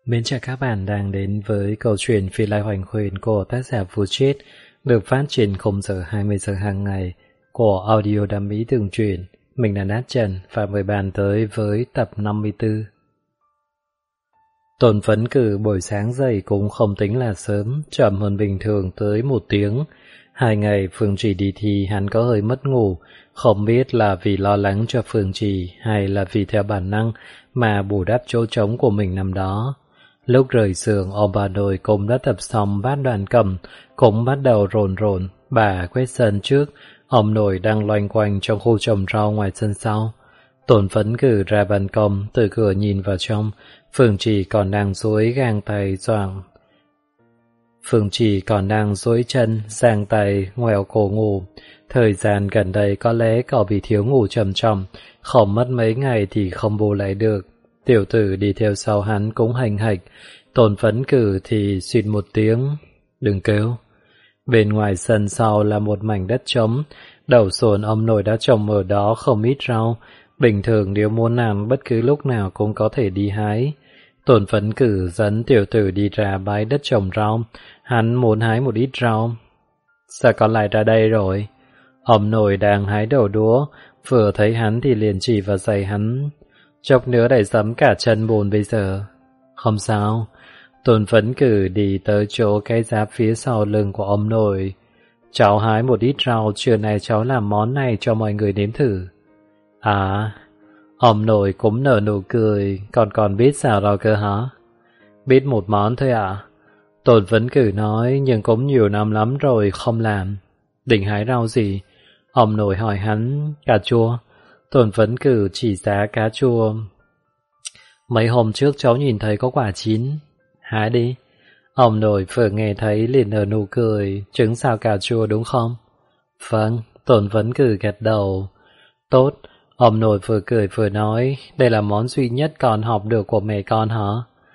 Mến chào các bạn đang đến với câu chuyện Phi Lai Hoành Huyền của tác giả Vũ Triết, được phát trên 0 giờ 20 giờ hàng ngày của Audio Đam Mỹ Tường Truyện. Mình là Nát Trần và mời bạn tới với tập 54. Tôn Phấn Cử buổi sáng dậy cũng không tính là sớm, chậm hơn bình thường tới 1 tiếng. 2 ngày Phương Trì đi thi hắn có hơi mất ngủ, không biết là vì lo lắng cho Phương Trì hay là vì theo bản năng mà bù đắp chỗ trống của mình năm đó. Lúc rời giường, ông bà nội cũng đã tập xong bát đoạn cầm, cũng bắt đầu rồn rồn. Bà quét sân trước, ông nội đang loanh quanh trong khu trồng rau ngoài sân sau. Tôn Phấn Cử ra ban công, từ cửa nhìn vào trong, Phương Trì còn đang duỗi chân, giang tay, ngoẹo cổ ngủ. Thời gian gần đây có lẽ cậu bị thiếu ngủ trầm trọng, không mất mấy ngày thì không bù lại được. Tiểu tử đi theo sau hắn cũng hành hạch, Tôn Phấn Cử thì suýt một tiếng, đừng kêu. Bên ngoài sân sau là một mảnh đất trống, đầu xuồng ông nội đã trồng ở đó không ít rau, bình thường nếu muốn ăn bất cứ lúc nào cũng có thể đi hái. Tôn Phấn Cử dẫn tiểu tử đi ra bãi đất trồng rau, hắn muốn hái một ít rau. Sao con lại ra đây rồi? Ông nội đang hái đầu đũa, vừa thấy hắn thì liền chỉ vào giày hắn. Chốc nữa đẩy sấm cả chân bùn bây giờ. Không sao. Tôn Phấn Cử đi tới chỗ cái giáp phía sau lưng của ông nội. Cháu hái một ít rau, trưa nay cháu làm món này cho mọi người nếm thử. À, ông nội cũng nở nụ cười, còn biết xào rau cơ hả? Biết một món thôi ạ. Tôn Phấn Cử nói, nhưng cũng nhiều năm lắm rồi không làm. Định hái rau gì? Ông nội hỏi hắn. Cà chua. Tôn Phấn Cử chỉ giá cá chua. Mấy hôm trước cháu nhìn thấy có quả chín. Hái đi. Ông nội vừa nghe thấy liền nở nụ cười. Trứng xào cà chua đúng không? Vâng. Tôn Phấn Cử gật đầu. Tốt. Ông nội vừa cười vừa nói, đây là món duy nhất con học được của mẹ con hả?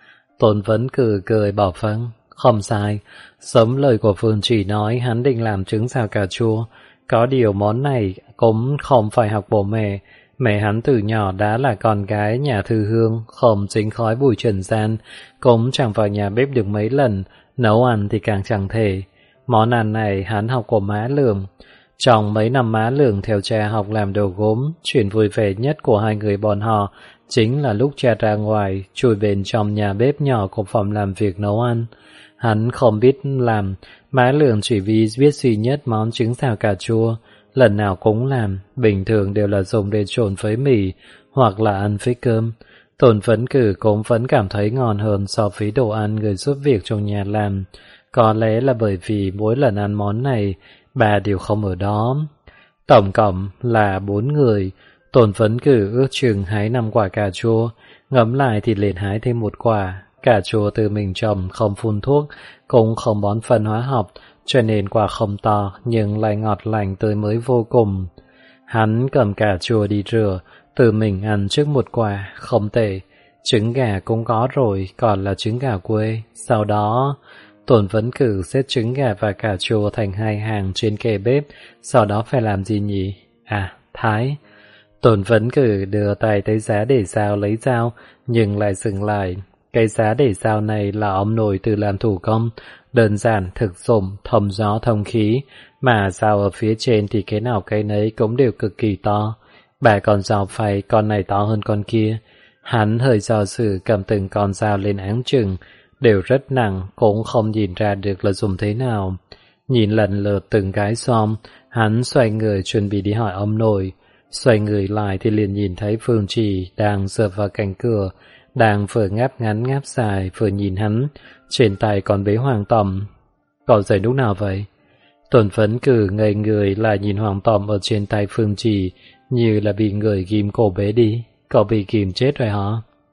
Tôn Phấn Cử cười bảo vâng. Không sai. Giống lời của Phương Trì nói, hắn định làm trứng xào cà chua. Có điều món này cũng không phải học của mẹ. Mẹ hắn từ nhỏ đã là con gái nhà thư hương, không dính khói bụi trần gian, cũng chẳng vào nhà bếp được mấy lần, nấu ăn thì càng chẳng thể. Món ăn này hắn học của má Lường. Trong mấy năm má Lường theo cha học làm đồ gốm, chuyện vui vẻ nhất của hai người bọn họ chính là lúc cha ra ngoài, chui bên trong nhà bếp nhỏ của phòng làm việc nấu ăn. Hắn không biết làm, má Lường chỉ biết duy nhất món trứng xào cà chua, lần nào cũng làm, bình thường đều là dùng để trộn với mì hoặc là ăn với cơm. Tôn Phấn Cử cũng vẫn cảm thấy ngon hơn so với đồ ăn người giúp việc trong nhà làm. Có lẽ là bởi vì mỗi lần ăn món này, bà đều không ở đó. Tổng cộng là 4 người, Tôn Phấn Cử ước chừng hái 5 quả cà chua, ngẫm lại thì liền hái thêm 1 quả. Cà chua từ mình trồng, không phun thuốc, cũng không bón phân hóa học, cho nên quả không to nhưng lại ngọt lành tươi mới vô cùng. Hắn cầm cà chua đi rửa, tự mình ăn trước 1 quả, không tệ. Trứng gà cũng có rồi, còn là trứng gà quê. Sau đó, Tôn Phấn Cử xếp trứng gà và cà chua thành 2 hàng trên kệ bếp, sau đó phải làm gì nhỉ? À, thái. Tôn Phấn Cử đưa tay tới giá để dao lấy dao, nhưng lại dừng lại. Cái giá để dao này là ông nội tự làm thủ công, đơn giản, thực dụng, thông gió thông khí, mà dao ở phía trên thì cái nào cái nấy cũng đều cực kỳ to. Bà còn dao phay, con này to hơn con kia. Hắn hơi do dự cầm từng con dao lên áng chừng, đều rất nặng, cũng không nhìn ra được là dùng thế nào. Nhìn lần lượt từng cái xong, hắn xoay người chuẩn bị đi hỏi ông nội. Xoay người lại thì liền nhìn thấy Phương Trì đang dựa vào cánh cửa, đang vừa ngáp ngắn ngáp dài vừa nhìn hắn, trên tay còn bế Hoàng Tầm. Cậu dậy lúc nào vậy? Tôn Phấn Cử ngây người lại nhìn Hoàng Tầm ở trên tay Phương Trì, như là bị người ghim cổ bế đi. Cậu bị ghim chết rồi hả?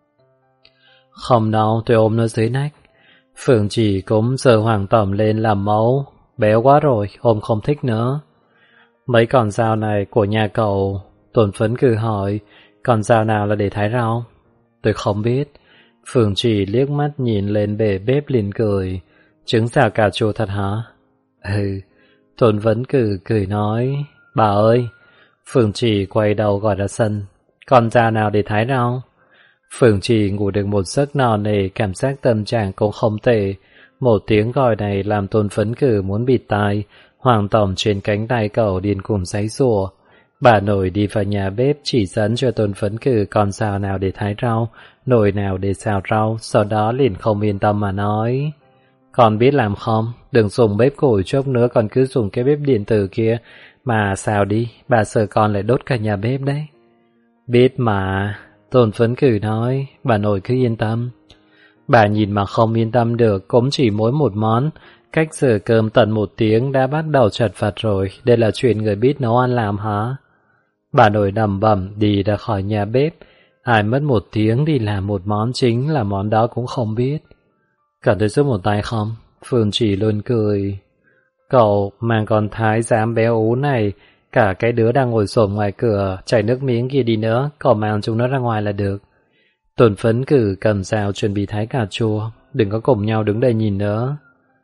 Không đâu, tôi ôm nó dưới nách. Phương Trì cũng giơ Hoàng Tầm lên làm mẫu. Béo quá rồi, ôm không thích nữa. Mấy con dao này của nhà cậu? Tôn Phấn Cử hỏi. Con dao nào là để thái rau? Tôi không biết. Phương Trì liếc mắt nhìn lên bể bếp liền cười. Trứng xào cà chua thật hả? Ừ. Tôn Phấn Cử cười nói. Bà ơi. Phương Trì quay đầu gọi ra sân. Con dao nào để thái rau? Phượng Trì ngủ được một giấc no nề, cảm giác tâm trạng cũng không tệ. Một tiếng gọi này làm Tôn Phấn Cử muốn bịt tai, Hoàng Tổng trên cánh tay cậu điên cuồng giãy giụa. Bà nội đi vào nhà bếp chỉ dẫn cho Tôn Phấn Cử con dao nào để thái rau, nồi nào để xào rau, sau đó liền không yên tâm mà nói: "Con biết làm không? Đừng dùng bếp củi chốc nữa, còn cứ dùng cái bếp điện tử kia mà xào đi, bà sợ con lại đốt cả nhà bếp đấy." "Biết mà," Tôn Phấn Cử nói, "bà nội cứ yên tâm." Bà nhìn mà không yên tâm được, cũng chỉ mỗi một món. Cách giờ cơm tận 1 tiếng đã bắt đầu chật vật rồi, đây là chuyện người biết nấu ăn làm hả? Bà nội đầm bẩm đi ra khỏi nhà bếp, ai mất 1 tiếng đi làm một món chính là món đó cũng không biết. Cần tôi giúp một tay không? Phương Chỉ luôn cười. Cậu mang con thái giám béo ú này, cả cái đứa đang ngồi xổm ngoài cửa chảy nước miếng kia đi nữa, cậu mang chúng nó ra ngoài là được. Tôn Phấn Cử cầm dao chuẩn bị thái cà chua, đừng có cùng nhau đứng đây nhìn nữa.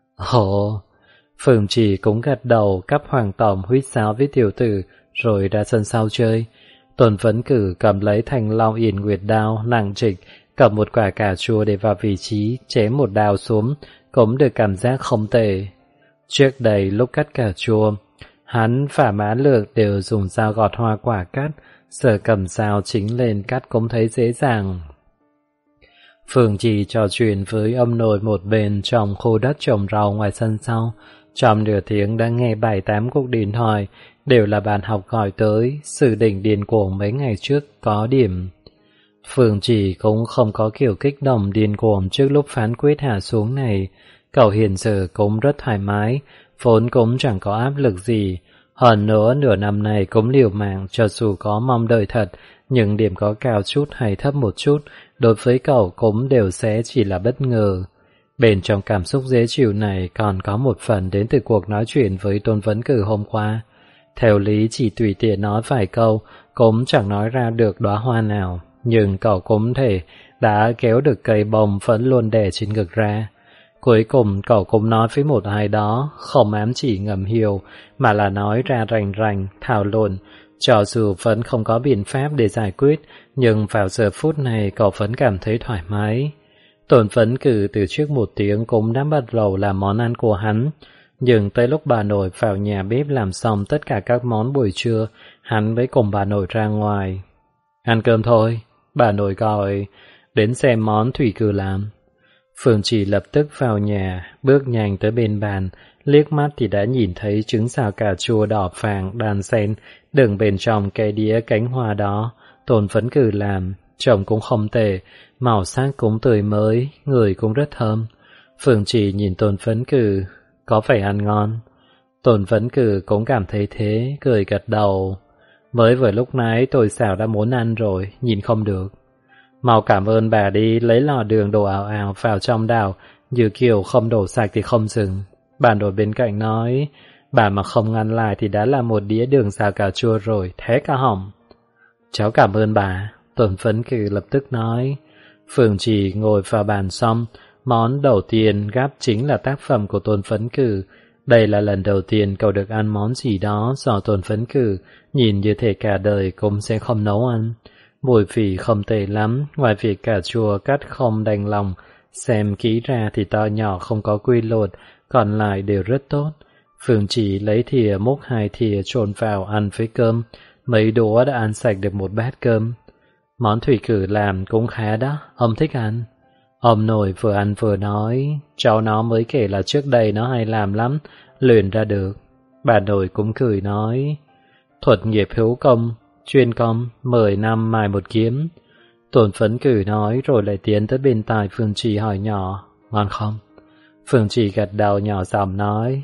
Ồ, Phương Chỉ cũng gật đầu, cắp Hoàng Tổng huýt sáo với tiểu tử, rồi ra sân sau chơi. Tôn Phấn Cử cầm lấy thanh long yển nguyệt đao, nặng trịch, cầm một quả cà chua để vào vị trí, chém một đao xuống, cũng được cảm giác không tệ. Trước đây lúc cắt cà chua, hắn và Mã Lược đều dùng dao gọt hoa quả cắt, giờ cầm dao chính lên cắt cũng thấy dễ dàng. Phương Chỉ trò chuyện với ông nội một bên trong khu đất trồng rau ngoài sân sau. Trong nửa tiếng đã nghe 7-8 cuộc điện thoại, đều là bạn học gọi tới, sự đỉnh điên cuồng mấy ngày trước có điểm. Phương Chỉ cũng không có kiểu kích động điên cuồng trước lúc phán quyết hạ xuống này. Cậu hiện giờ cũng rất thoải mái, vốn cũng chẳng có áp lực gì. Hơn nữa nửa năm này cũng liều mạng, cho dù có mong đợi thật, nhưng điểm có cao chút hay thấp một chút, đối với cậu cũng đều sẽ chỉ là bất ngờ. Bên trong cảm xúc dễ chịu này còn có một phần đến từ cuộc nói chuyện với Tôn Phấn Cử hôm qua. Theo lý chỉ tùy tiện nói vài câu, cũng chẳng nói ra được đóa hoa nào, nhưng cậu cũng thể đã kéo được cây bông phấn luôn đè trên ngực ra. Cuối cùng cậu cũng nói với một ai đó, không ám chỉ ngầm hiểu, mà là nói ra rành rành, thảo luận. Cho dù vẫn không có biện pháp để giải quyết, nhưng vào giờ phút này cậu vẫn cảm thấy thoải mái. Tôn Phấn Cử từ trước 1 tiếng cũng đã bắt đầu làm món ăn của hắn, nhưng tới lúc bà nội vào nhà bếp làm xong tất cả các món buổi trưa, hắn mới cùng bà nội ra ngoài. Ăn cơm thôi, bà nội gọi, đến xem món Thủy Cử làm. Phương Chỉ lập tức vào nhà, bước nhanh tới bên bàn, liếc mắt thì đã nhìn thấy trứng xào cà chua đỏ vàng đan xen đựng bên trong cái đĩa cánh hoa đó. Tôn Phấn Cử làm, trông cũng không tệ, màu sắc cũng tươi mới, người cũng rất thơm. Phương Chỉ nhìn Tôn Phấn Cử, có phải ăn ngon? Tôn Phấn Cử cũng cảm thấy thế, cười gật đầu. Mới vừa lúc nãy tôi xào đã muốn ăn rồi, nhìn không được. Mau cảm ơn bà đi, lấy lò đường đổ ào ào vào trong đảo, như kiểu không đổ sạch thì không dừng. Bà nội bên cạnh nói, bà mà không ngăn lại thì đã là một đĩa đường xào cà chua rồi, thế cả hỏng. Cháu cảm ơn bà, Tôn Phấn Cử lập tức nói. Phương Chỉ ngồi vào bàn xong, món đầu tiên gắp chính là tác phẩm của Tôn Phấn Cử. Đây là lần đầu tiên cậu được ăn món gì đó do Tôn Phấn Cử, nhìn như thể cả đời cũng sẽ không nấu ăn. Mùi vị không tệ lắm, ngoài việc cà chua cắt không đành lòng, xem kỹ ra thì to nhỏ không có quy luật, còn lại đều rất tốt. Phương Chỉ lấy thìa múc 2 thìa trộn vào ăn với cơm, mấy đũa đã ăn sạch được một bát cơm. Món Thủy Cử làm cũng khá đó, ông thích ăn. Ông nội vừa ăn vừa nói, cháu nó mới kể là trước đây nó hay làm lắm, luyện ra được. Bà nội cũng cười nói, thuật nghiệp hữu công, chuyên công, 10 năm mài một kiếm. Tôn Phấn Cử nói rồi lại tiến tới bên tai Phương Chỉ hỏi nhỏ, ngon không? Phương Chỉ gật đầu nhỏ giọng nói,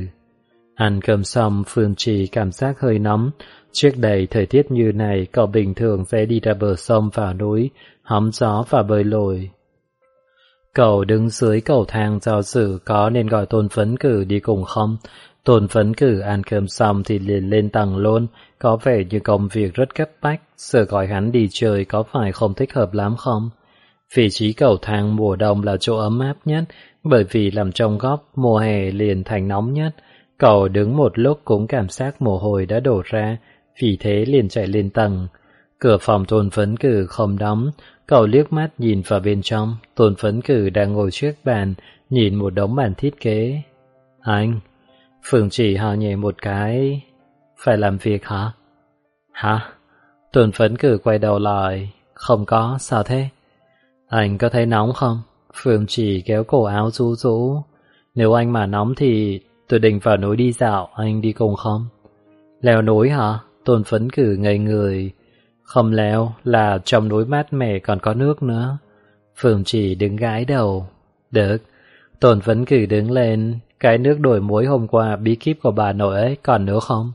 Ăn cơm xong Phương Chỉ cảm giác hơi nóng. Trước đây thời tiết như này cậu bình thường sẽ đi ra bờ sông vào núi, hóng gió và bơi lội. Cậu đứng dưới cầu thang do dự có nên gọi Tôn Phấn Cử đi cùng không? Tôn Phấn Cử ăn cơm xong thì liền lên tầng luôn, có vẻ như công việc rất cấp bách, giờ gọi hắn đi chơi có phải không thích hợp lắm không? Vị trí cầu thang mùa đông là chỗ ấm áp nhất, bởi vì làm trong góc mùa hè liền thành nóng nhất. Cậu đứng một lúc cũng cảm giác mồ hôi đã đổ ra, vì thế liền chạy lên tầng. Cửa phòng Tôn Phấn Cử không đóng, cậu liếc mắt nhìn vào bên trong. Tôn Phấn Cử đang ngồi trước bàn, nhìn một đống bản thiết kế. Anh, Phương Chỉ hò nhẹ một cái. Phải làm việc hả? Hả? Tôn Phấn Cử quay đầu lại. Không có, sao thế? Anh có thấy nóng không? Phương Chỉ kéo cổ áo rú rú. Nếu anh mà nóng thì tôi định vào núi đi dạo, anh đi cùng không? Leo núi hả? Tôn Phấn Cử ngây người. Không leo, là trong núi mát mẻ còn có nước nữa. Phương Chỉ đứng gãi đầu. Được. Tôn Phấn Cử đứng lên. Cái nước đổi muối hôm qua bí kíp của bà nội ấy còn nữa không?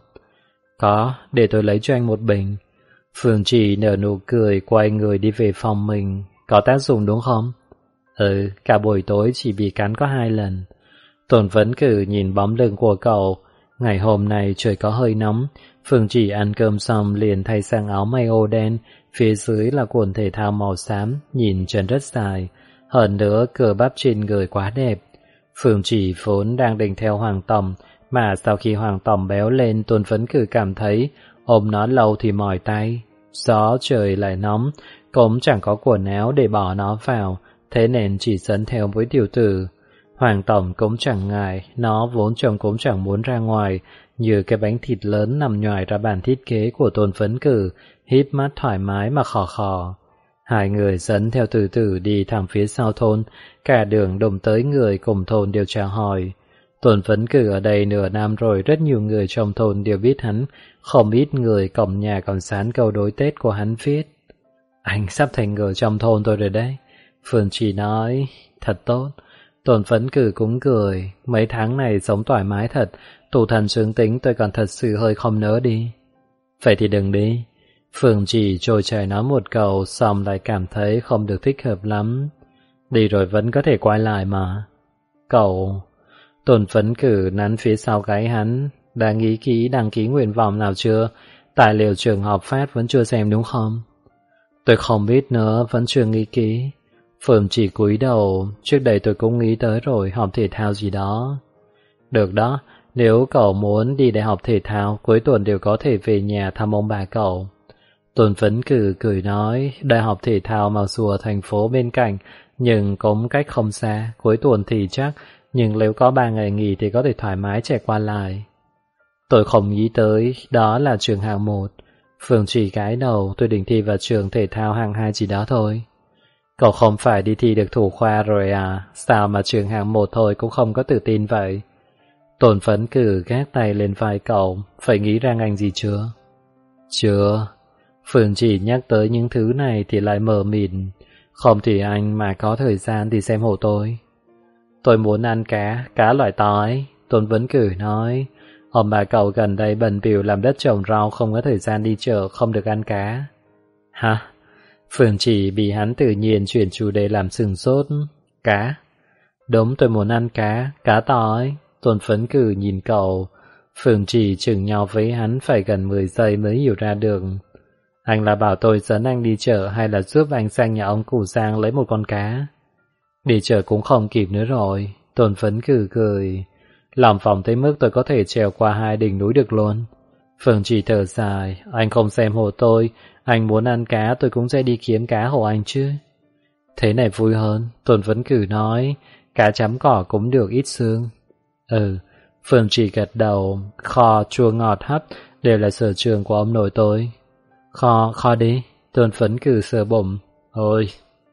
Có, để tôi lấy cho anh một bình. Phương Chỉ nở nụ cười, quay người đi về phòng mình. Có tác dụng đúng không? Ừ, cả buổi tối chỉ bị cắn có 2 lần. Tôn Phấn Cử nhìn bóng lưng của cậu. Ngày hôm nay trời có hơi nóng. Phương Chỉ ăn cơm xong liền thay sang áo mayo đen, phía dưới là quần thể thao màu xám, nhìn chân rất dài. Hơn nữa cơ bắp trên người quá đẹp. Phương Chỉ vốn đang định theo Hoàng Tổng, mà sau khi Hoàng Tổng béo lên, Tôn Phấn Cử cảm thấy ôm nó lâu thì mỏi tay. Gió trời lại nóng, cũng chẳng có quần áo để bỏ nó vào, thế nên chỉ dẫn theo với tiểu tử. Hoàng Tổng cũng chẳng ngại, nó vốn chồng cũng chẳng muốn ra ngoài, như cái bánh thịt lớn nằm nhoài ra bàn thiết kế của Tôn Phấn Cử, híp mắt thoải mái mà khò khò. Hai người dẫn theo từ từ đi thẳng phía sau thôn, cả đường đụng tới người cùng thôn đều chào hỏi. Tôn Phấn Cử ở đây nửa năm rồi, rất nhiều người trong thôn đều biết hắn, không ít người cổng nhà còn dán câu đối Tết của hắn viết. Anh sắp thành người trong thôn tôi rồi đấy. Phương Chỉ nói, thật tốt. Tôn Phấn Cử cũng cười, mấy tháng này sống thoải mái thật, tù thần sướng tính tôi còn thật sự hơi không nỡ đi. Vậy thì đừng đi. Phương Chỉ trôi chảy nói một câu, xong lại cảm thấy không được thích hợp lắm. Đi rồi vẫn có thể quay lại mà. Cậu... Tôn Phấn Cử nắn phía sau gáy hắn. Đã nghĩ kỹ đăng ký nguyện vọng nào chưa? Tài liệu trường học phát vẫn chưa xem đúng không? Tôi không biết nữa, vẫn chưa nghĩ kỹ. Phương Chỉ cúi đầu. Trước đây tôi cũng nghĩ tới rồi, học thể thao gì đó. Được đó, nếu cậu muốn đi đại học thể thao, cuối tuần đều có thể về nhà thăm ông bà cậu. Tôn Phấn Cử cười nói, đại học thể thao mặc dù ở thành phố bên cạnh, nhưng cũng cách không xa, cuối tuần thì chắc, nhưng nếu có 3 ngày nghỉ thì có thể thoải mái chạy qua lại. Tôi không nghĩ tới, đó là trường hạng 1. Phương Chỉ cái đầu, tôi định thi vào trường thể thao hạng 2 gì đó thôi. Cậu không phải đi thi được thủ khoa rồi à, sao mà trường hạng 1 thôi cũng không có tự tin vậy? Tôn Phấn Cử gác tay lên vai cậu, phải nghĩ ra ngành gì chưa? Chưa. Phương Chỉ nhắc tới những thứ này thì lại mờ mịt. Không thì anh mà có thời gian thì xem hộ tôi. Tôi muốn ăn cá loại to ấy. Tôn Phấn Cử nói, ông bà cậu gần đây bận bịu làm đất trồng rau, không có thời gian đi chợ, không được ăn cá. Hả? Phương Chỉ bị hắn tự nhiên chuyển chủ đề làm sừng sốt. Cá? Đúng, tôi muốn ăn cá to ấy. Tôn Phấn Cử nhìn cậu. Phương Chỉ chừng nhau với hắn phải gần 10 giây mới hiểu ra được. Anh là bảo tôi dẫn anh đi chợ hay là giúp anh sang nhà ông cụ Giang lấy một con cá? Đi chợ cũng không kịp nữa rồi. Tôn Phấn Cử cười. Lòng phòng tới mức tôi có thể trèo qua 2 đỉnh núi được luôn. Phương Chỉ thở dài. Anh không xem hộ tôi, anh muốn ăn cá tôi cũng sẽ đi kiếm cá hộ anh chứ. Thế này vui hơn. Tôn Phấn Cử nói, cá chấm cỏ cũng được ít xương. Ừ. Phương Chỉ gật đầu. Kho, chua ngọt hấp đều là sở trường của ông nội tôi. Kho đi. Tôn Phấn Cử sờ bụng. Ôi.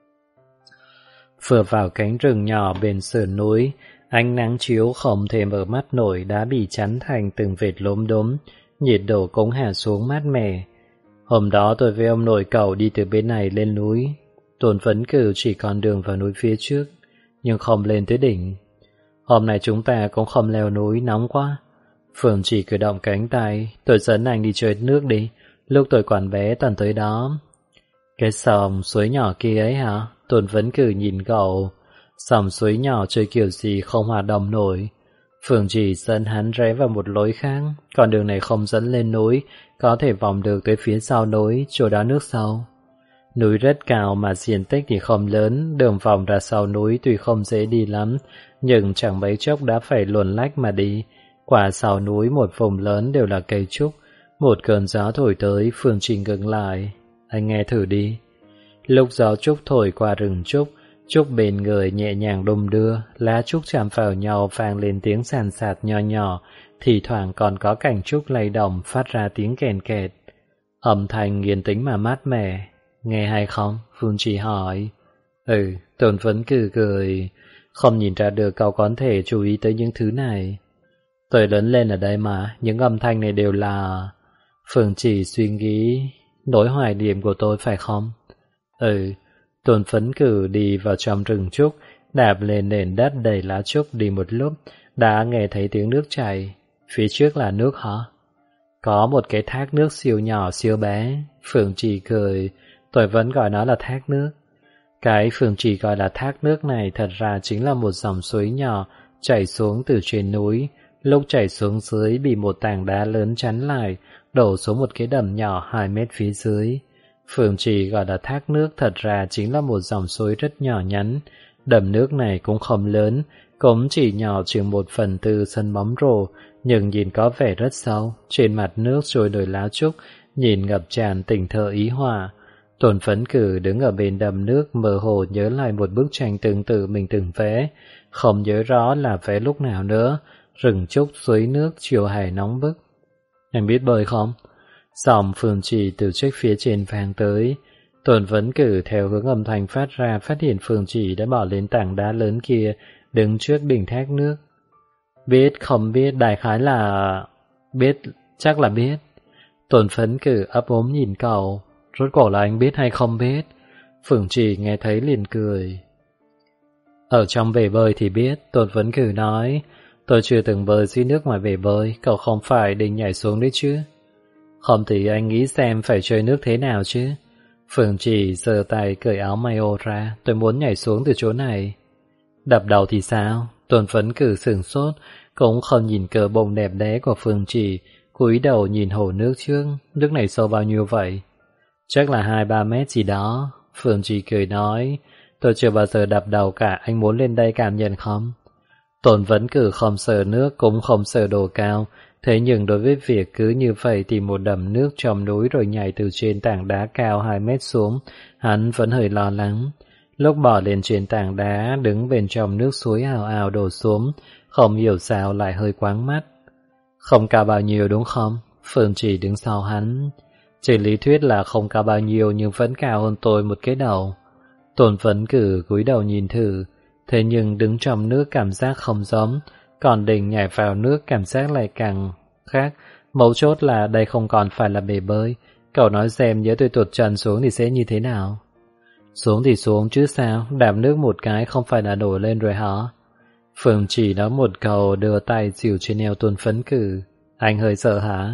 Vừa vào cánh rừng nhỏ bên sườn núi, ánh nắng chiếu không thể mở mắt nổi đã bị chắn thành từng vệt lốm đốm, nhiệt độ cũng hạ xuống mát mẻ. Hôm đó tôi với ông nội cậu đi từ bên này lên núi. Tôn Phấn Cử chỉ còn đường vào núi phía trước, nhưng không lên tới đỉnh. Hôm nay chúng ta cũng không leo núi, nóng quá. Phương Chỉ cử động cánh tay, tôi dẫn anh đi chơi nước đi, lúc tôi còn bé toàn tới đó. Cái sòng suối nhỏ kia ấy hả? Tôn Phấn Cử nhìn cậu. Sòng suối nhỏ chơi kiểu gì không hòa đồng nổi. Phương Chỉ dẫn hắn rẽ vào một lối khác, còn đường này không dẫn lên núi, có thể vòng được tới phía sau núi, chỗ đó nước sâu. Núi rất cao mà diện tích thì không lớn, đường vòng ra sau núi tuy không dễ đi lắm, nhưng chẳng mấy chốc đã phải luồn lách mà đi. Qua sau núi một vùng lớn đều là cây trúc, một cơn gió thổi tới, Phương Chỉ ngừng lại. anh nghe thử đi. Lúc gió trúc thổi qua rừng trúc, trúc bên người nhẹ nhàng đung đưa, lá trúc chạm vào nhau vang lên tiếng sàn sạt nho nhỏ, thì thoảng còn có cành trúc lay động phát ra tiếng kèn kẹt. Âm thanh yên tĩnh mà mát mẻ. Nghe hay không? Phương Trì hỏi. Tôn Phấn cười, không nhìn ra được cậu có thể chú ý tới những thứ này. Tôi lớn lên ở đây mà, những âm thanh này đều là... Phương Trì suy nghĩ, nỗi hoài niệm của tôi phải không? Tôn Phấn đi vào trong rừng trúc, đạp lên nền đất đầy lá trúc đi một lúc, đã nghe thấy tiếng nước chảy. Phía trước là nước hả? Có một cái thác nước siêu nhỏ siêu bé. Phương Trì cười, tôi vẫn gọi nó là thác nước. Cái Phương Trì gọi là thác nước này thật ra chính là một dòng suối nhỏ chảy xuống từ trên núi. Lúc chảy xuống dưới bị một tảng đá lớn chắn lại, đổ xuống một cái đầm nhỏ 2 mét phía dưới. Phương Trì gọi là thác nước thật ra chính là một dòng suối rất nhỏ nhắn. Đầm nước này cũng không lớn, cũng chỉ nhỏ chừng 1/4 sân bóng rổ, nhưng nhìn có vẻ rất sâu. Trên mặt nước trôi nổi lá trúc, nhìn ngập tràn tình thơ ý họa. Tôn Phấn đứng ở bên đầm nước, mơ hồ nhớ lại một bức tranh tương tự mình từng vẽ, không nhớ rõ là vẽ lúc nào nữa. Rừng trúc, suối nước, chiều hè nóng bức. Anh biết bơi không? Giọng Phương Trì từ trách phía trên vang tới. Tôn Phấn theo hướng âm thanh phát ra, phát hiện Phương Trì đã bỏ lên tảng đá lớn kia, đứng trước đỉnh thác nước. Biết không biết, đại khái là... Biết, chắc là biết. Tôn Phấn ấp ốm nhìn cậu. Rốt cuộc là anh biết hay không biết? Phương Trì nghe thấy liền cười. Ở trong bể bơi thì biết, Tôn Phấn nói. Tôi chưa từng bơi dưới nước ngoài bể bơi, cậu không phải định nhảy xuống đấy chứ? Không thì anh nghĩ xem phải chơi nước thế nào chứ? Phương Trì giơ tay cởi áo mayo ra, tôi muốn nhảy xuống từ chỗ này. Đập đầu thì sao? Tôn Phấn sửng sốt, cũng không nhìn cờ bông đẹp đẽ của Phương Trì, cúi đầu nhìn hồ nước trước. Nước này sâu bao nhiêu vậy? Chắc là 2-3 mét gì đó. Phương Trì cười nói, tôi chưa bao giờ đập đầu cả, anh muốn lên đây cảm nhận không? Tôn Vấn không sợ nước cũng không sợ độ cao, thế nhưng đối với việc cứ như vậy tìm một đầm nước trong núi rồi nhảy từ trên tảng đá cao 2 mét xuống, hắn vẫn hơi lo lắng. Lúc bỏ lên trên tảng đá, đứng bên trong nước suối ào ào đổ xuống, không hiểu sao lại hơi quáng mắt. Không cao bao nhiêu đúng không? Phương Trì đứng sau hắn. Trên lý thuyết là không cao bao nhiêu nhưng vẫn cao hơn tôi một cái đầu. Tôn Vấn cúi đầu nhìn thử, thế nhưng đứng trong nước cảm giác không giống, còn định nhảy vào nước cảm giác lại càng khác. Mấu chốt là đây không còn phải là bể bơi. Cậu nói xem nhớ tôi tuột chân xuống thì sẽ như thế nào? Xuống thì xuống chứ sao, đạp nước một cái không phải là nổi lên rồi hả? Phương Chỉ nói một câu, đưa tay dìu trên eo Tôn Phấn Anh hơi sợ hả?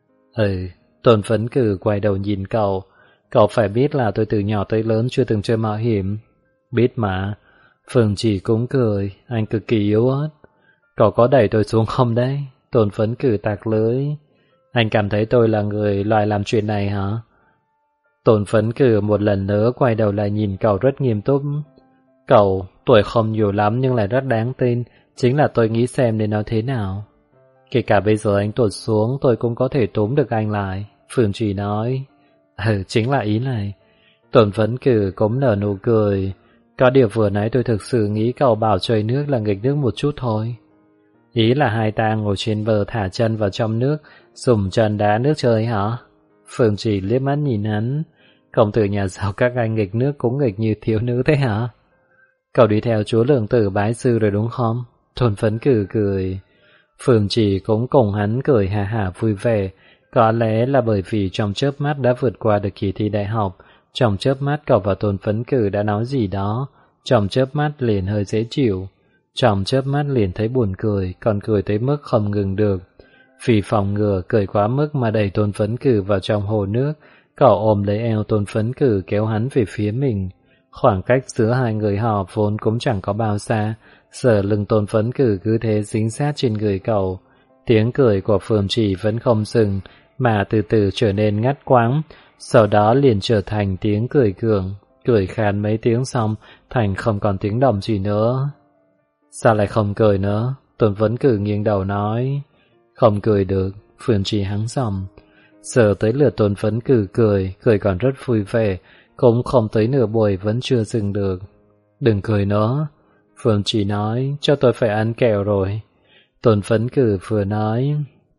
Tôn Phấn quay đầu nhìn cậu. Cậu phải biết là tôi từ nhỏ tới lớn chưa từng chơi mạo hiểm. Biết mà. Phương Chỉ cũng cười, anh cực kỳ yếu ớt. Cậu có đẩy tôi xuống không đấy? Tôn Phấn tạc lưới. Anh cảm thấy tôi là người loại làm chuyện này hả? Tôn Phấn một lần nữa quay đầu lại nhìn cậu rất nghiêm túc. Cậu, tuổi không nhiều lắm nhưng lại rất đáng tin, chính là tôi nghĩ xem nên nói thế nào. Kể cả bây giờ anh tuột xuống tôi cũng có thể túm được anh lại, Phương Chỉ nói. Chính là ý này. Tôn Phấn cũng nở nụ cười. Có điều vừa nãy tôi thực sự nghĩ cậu bảo chơi nước là nghịch nước một chút thôi. Ý là hai ta ngồi trên bờ thả chân vào trong nước, dùng chân đá nước chơi hả? Phương Chỉ liếc mắt nhìn hắn. Công tử nhà giàu các anh nghịch nước cũng nghịch như thiếu nữ thế hả? Cậu đi theo chúa Lượng Tử bái sư rồi đúng không? Tôn Phấn cười. Phương Chỉ cũng cùng hắn cười hà hà vui vẻ. Có lẽ là bởi vì trong chớp mắt đã vượt qua được kỳ thi đại học. Trong chớp mắt cậu và Tôn Phấn đã nói gì đó. Trong chớp mắt liền hơi dễ chịu. Trong chớp mắt liền thấy buồn cười, còn cười tới mức không ngừng được. Vì phòng ngừa cười quá mức mà đẩy Tôn Phấn vào trong hồ nước, cậu ôm lấy eo Tôn Phấn kéo hắn về phía mình. Khoảng cách giữa hai người họ vốn cũng chẳng có bao xa, giờ lưng Tôn Phấn cứ thế dính sát trên người cậu. Tiếng cười của Phương Chỉ vẫn không dừng, mà từ từ trở nên ngắt quãng, sau đó liền trở thành tiếng cười gượng, cười khan mấy tiếng xong, thành không còn tiếng động gì nữa. Sao lại không cười nữa? Tôn Phấn nghiêng đầu nói. Không cười được, Phương Chỉ hắng giọng. Giờ tới lượt Tôn Phấn Cử cười còn rất vui vẻ, cũng không tới nửa buổi vẫn chưa dừng được. Đừng cười nữa, Phương Trì nói, cho tôi phải ăn kẹo rồi. Tôn Phấn Cử vừa nói.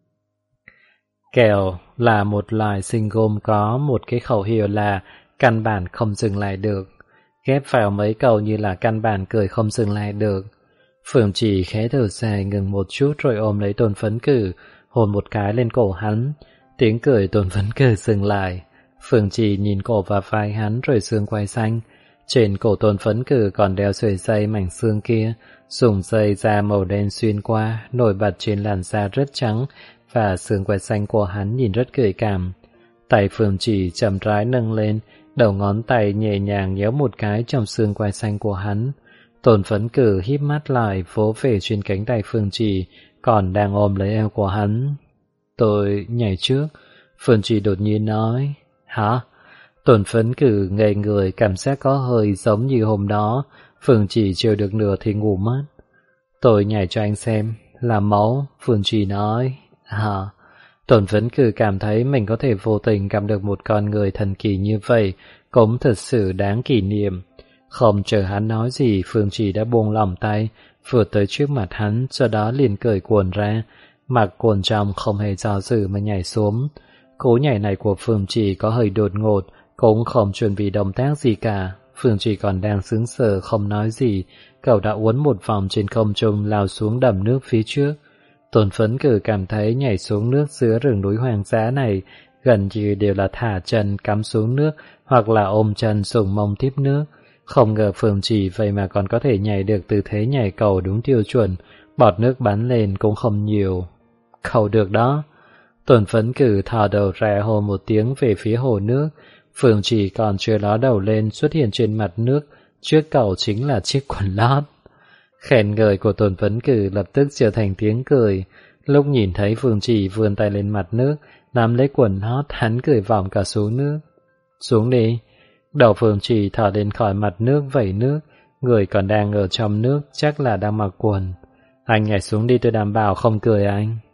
Kẹo là một loài sinh gôm có một cái khẩu hiệu là căn bản không dừng lại được. Ghép vào mấy câu như là căn bản cười không dừng lại được. Phương Trì khẽ thở dài ngừng một chút rồi ôm lấy Tôn Phấn Cử, hôn một cái lên cổ hắn. Tiếng cười Tôn Phấn Cử dừng lại. Phương Trì nhìn cổ và vai hắn rồi xương quai xanh. Trên cổ Tôn Phấn Cử còn đeo sợi dây mảnh xương kia, dùng dây da màu đen xuyên qua, nổi bật trên làn da rất trắng, và xương quai xanh của hắn nhìn rất gợi cảm. Tay Phương Trì chậm rãi nâng lên, đầu ngón tay nhẹ nhàng nhéo một cái trong xương quai xanh của hắn. Tôn Phấn Cử híp mắt lại vỗ về trên cánh tay Phương Trì, còn đang ôm lấy eo của hắn. Tôi nhảy trước. Phương Trì đột nhiên nói. Hả? Tôn Phấn Cử ngây người, cảm giác có hơi giống như hôm đó. Phương Trì chưa được nửa thì ngủ mất. Tôi nhảy cho anh xem. Làm máu. Phương Trì nói. Hả? Tôn Phấn Cử cảm thấy mình có thể vô tình gặp được một con người thần kỳ như vậy, cũng thật sự đáng kỷ niệm. Không chờ hắn nói gì, Phương Trì đã buông lỏng tay, vượt tới trước mặt hắn, sau đó liền cởi quần ra, mặc quần trong không hề do dự mà nhảy xuống. Cú nhảy này của Phương Trì có hơi đột ngột, cũng không chuẩn bị động tác gì cả. Phương Trì còn đang sững sờ không nói gì, cậu đã uốn một vòng trên không trung lao xuống đầm nước phía trước. Tôn Phấn Cử cảm thấy nhảy xuống nước giữa rừng núi hoang dã này gần như đều là thả chân cắm xuống nước hoặc là ôm chân dùng mông tiếp nước. Không ngờ Phương Trì vậy mà còn có thể nhảy được tư thế nhảy cầu đúng tiêu chuẩn, bọt nước bắn lên cũng không nhiều. Cậu được đó. Tôn Phấn Cử thò đầu ra hô một tiếng về phía hồ nước. Phương Trì còn chưa ló đầu lên xuất hiện trên mặt nước, trước cậu chính là chiếc quần lót. Khen ngợi của Tôn Phấn Cử lập tức trở thành tiếng cười. Lúc nhìn thấy Phương Trì vươn tay lên mặt nước, nắm lấy quần lót, hắn cười vòng cả xuống nước. Xuống đi. Đầu Phương Trì thở lên khỏi mặt nước vẩy nước, người còn đang ở trong nước chắc là đang mặc quần. Anh nhảy xuống đi, tôi đảm bảo không cười anh.